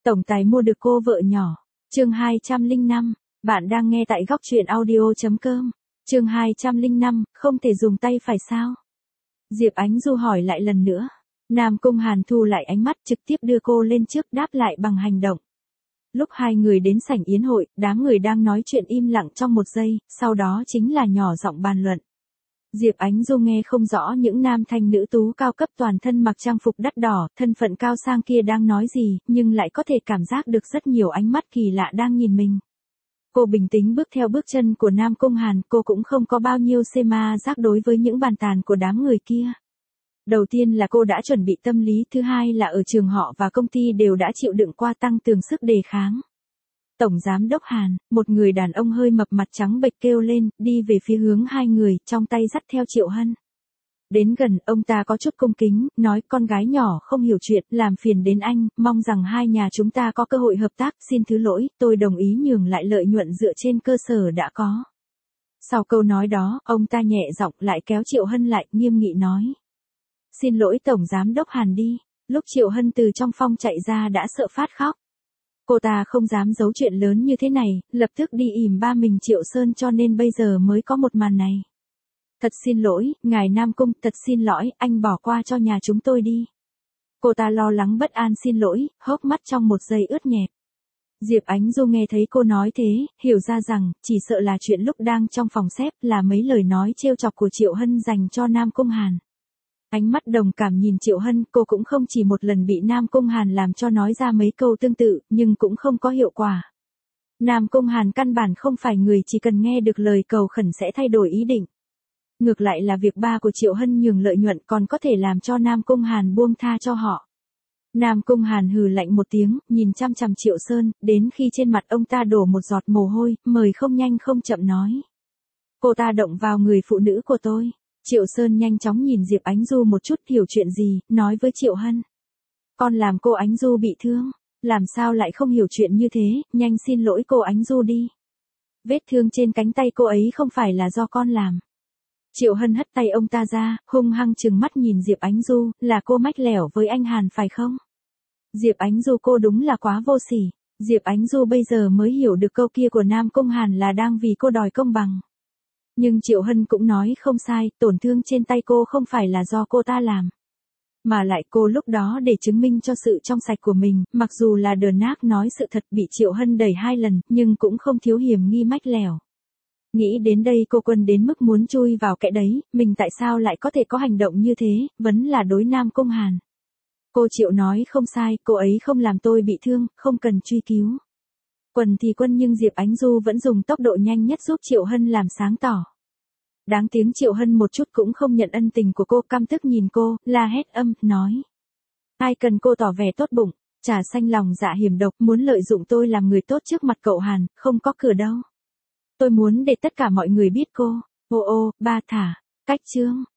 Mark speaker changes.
Speaker 1: Tổng tài mua được cô vợ nhỏ. Chương 205, bạn đang nghe tại góc truyện audio.com. Chương 205, không thể dùng tay phải sao? Diệp Ánh Du hỏi lại lần nữa. Nam Cung Hàn thu lại ánh mắt, trực tiếp đưa cô lên trước, đáp lại bằng hành động. Lúc hai người đến sảnh yến hội, đám người đang nói chuyện im lặng trong một giây, sau đó chính là nhỏ giọng bàn luận. Diệp Ánh Du nghe không rõ những nam thanh nữ tú cao cấp toàn thân mặc trang phục đắt đỏ, thân phận cao sang kia đang nói gì, nhưng lại có thể cảm giác được rất nhiều ánh mắt kỳ lạ đang nhìn mình. Cô bình tĩnh bước theo bước chân của Nam Cung Hàn, cô cũng không có bao nhiêu ma giác đối với những bàn tàn của đám người kia. Đầu tiên là cô đã chuẩn bị tâm lý, thứ hai là ở trường họ và công ty đều đã chịu đựng qua tăng cường sức đề kháng. Tổng giám đốc Hàn, một người đàn ông hơi mập mặt trắng bệch kêu lên, đi về phía hướng hai người, trong tay dắt theo Triệu Hân. Đến gần, ông ta có chút cung kính, nói con gái nhỏ không hiểu chuyện, làm phiền đến anh, mong rằng hai nhà chúng ta có cơ hội hợp tác, xin thứ lỗi, tôi đồng ý nhường lại lợi nhuận dựa trên cơ sở đã có. Sau câu nói đó, ông ta nhẹ giọng lại kéo Triệu Hân lại, nghiêm nghị nói. Xin lỗi Tổng giám đốc Hàn đi. Lúc Triệu Hân từ trong phòng chạy ra đã sợ phát khóc. Cô ta không dám giấu chuyện lớn như thế này, lập tức đi ỉm ba mình Triệu Sơn cho nên bây giờ mới có một màn này. Thật xin lỗi, ngài Nam Cung, thật xin lỗi, anh bỏ qua cho nhà chúng tôi đi. Cô ta lo lắng bất an xin lỗi, hốc mắt trong một giây ướt nhẹp. Diệp Ánh Du nghe thấy cô nói thế, hiểu ra rằng, chỉ sợ là chuyện lúc đang trong phòng xếp là mấy lời nói trêu chọc của Triệu Hân dành cho Nam Cung Hàn. Ánh mắt đồng cảm nhìn Triệu Hân, cô cũng không chỉ một lần bị Nam Cung Hàn làm cho nói ra mấy câu tương tự, nhưng cũng không có hiệu quả. Nam Cung Hàn căn bản không phải người chỉ cần nghe được lời cầu khẩn sẽ thay đổi ý định. Ngược lại là việc ba của Triệu Hân nhường lợi nhuận còn có thể làm cho Nam Cung Hàn buông tha cho họ. Nam Cung Hàn hừ lạnh một tiếng, nhìn chăm chăm Triệu Sơn, đến khi trên mặt ông ta đổ một giọt mồ hôi, mời không nhanh không chậm nói. Cô ta động vào người phụ nữ của tôi. Triệu Sơn nhanh chóng nhìn Diệp Ánh Du một chút, hiểu chuyện gì, nói với Triệu Hân. Con làm cô Ánh Du bị thương, làm sao lại không hiểu chuyện như thế, nhanh xin lỗi cô Ánh Du đi. Vết thương trên cánh tay cô ấy không phải là do con làm. Triệu Hân hất tay ông ta ra, hung hăng trừng mắt nhìn Diệp Ánh Du, là cô mách lẻo với anh Hàn phải không? Diệp Ánh Du cô đúng là quá vô sỉ. Diệp Ánh Du bây giờ mới hiểu được câu kia của Nam Cung Hàn là đang vì cô đòi công bằng. Nhưng Triệu Hân cũng nói không sai, tổn thương trên tay cô không phải là do cô ta làm. Mà lại cô lúc đó để chứng minh cho sự trong sạch của mình, mặc dù là đờn ác nói sự thật bị Triệu Hân đẩy 2 lần, nhưng cũng không thiếu hiểm nghi mách lẻo. Nghĩ đến đây cô Quân đến mức muốn chui vào kẽ đấy, mình tại sao lại có thể có hành động như thế, vẫn là đối Nam Cung Hàn. Cô Triệu nói không sai, cô ấy không làm tôi bị thương, không cần truy cứu. Quần thì Quân nhưng Diệp Ánh Du vẫn dùng tốc độ nhanh nhất giúp Triệu Hân làm sáng tỏ. Đáng tiếng Triệu Hân một chút cũng không nhận ân tình của cô, căm tức nhìn cô, la hét nói. Ai cần cô tỏ vẻ tốt bụng, trà xanh lòng dạ hiểm độc, muốn lợi dụng tôi làm người tốt trước mặt cậu Hàn, không có cửa đâu. Tôi muốn để tất cả mọi người biết cô, ô ba thả, cách chương.